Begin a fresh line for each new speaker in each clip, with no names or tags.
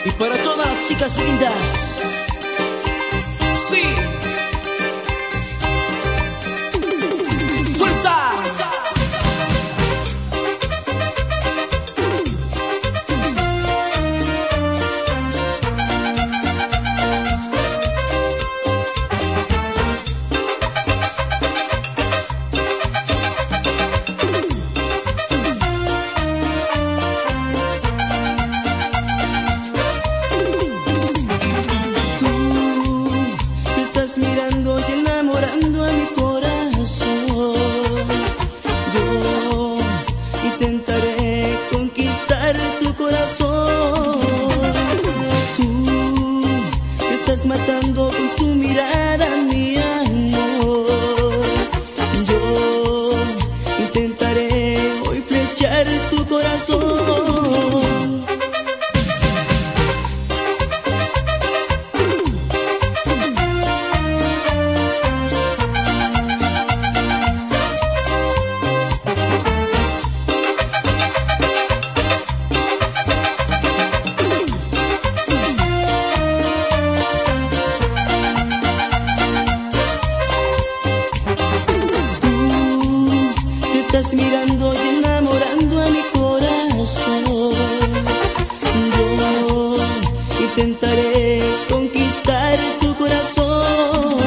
Y para todas las chicas lindas, sí, fuerza.
Estás mirando y enamorando a mi corazón. Yo intentaré conquistar tu corazón. Tú estás matando con tu mirada mi amor. Yo intentaré hoy flechar tu corazón. Estás mirando y enamorando a mi corazón. Yo intentaré conquistar tu corazón.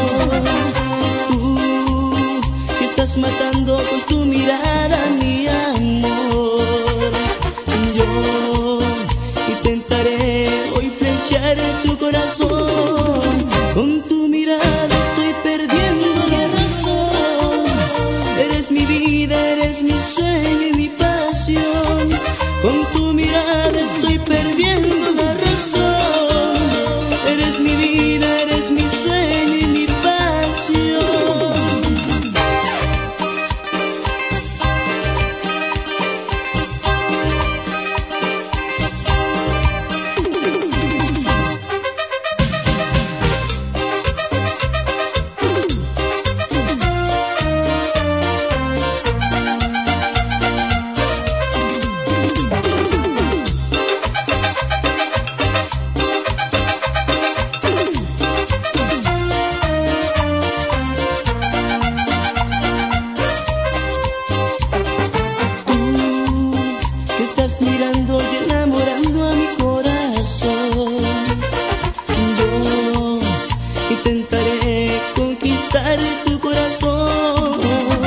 Tú que estás matando con tu mirada mi amor. Yo intentaré hoy flechar tu corazón. Con tu mirada estoy perdiendo la razón. Eres mi vida, eres mi sueño y mi pasión. Con tu mirada estoy perdiendo la razón. Eres mi vida, eres mi sueño y mi pasión. Estás mirando y enamorando a mi corazón. Yo intentaré conquistar tu corazón.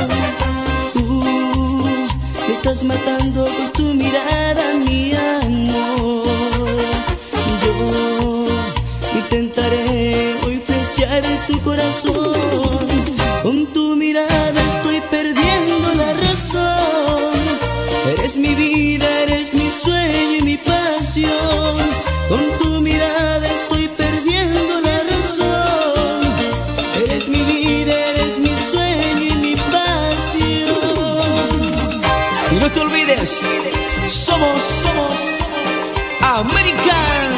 Tú estás matando con tu mirada mi amor. Yo intentaré hoy flechar tu corazón. Con tu mirada estoy perdiendo la razón. Eres mi vida, eres mi sueño y mi pasión. Con tu mirada estoy perdiendo la razón. Eres mi vida, eres mi sueño y mi pasión.
Y no te olvides, somos American.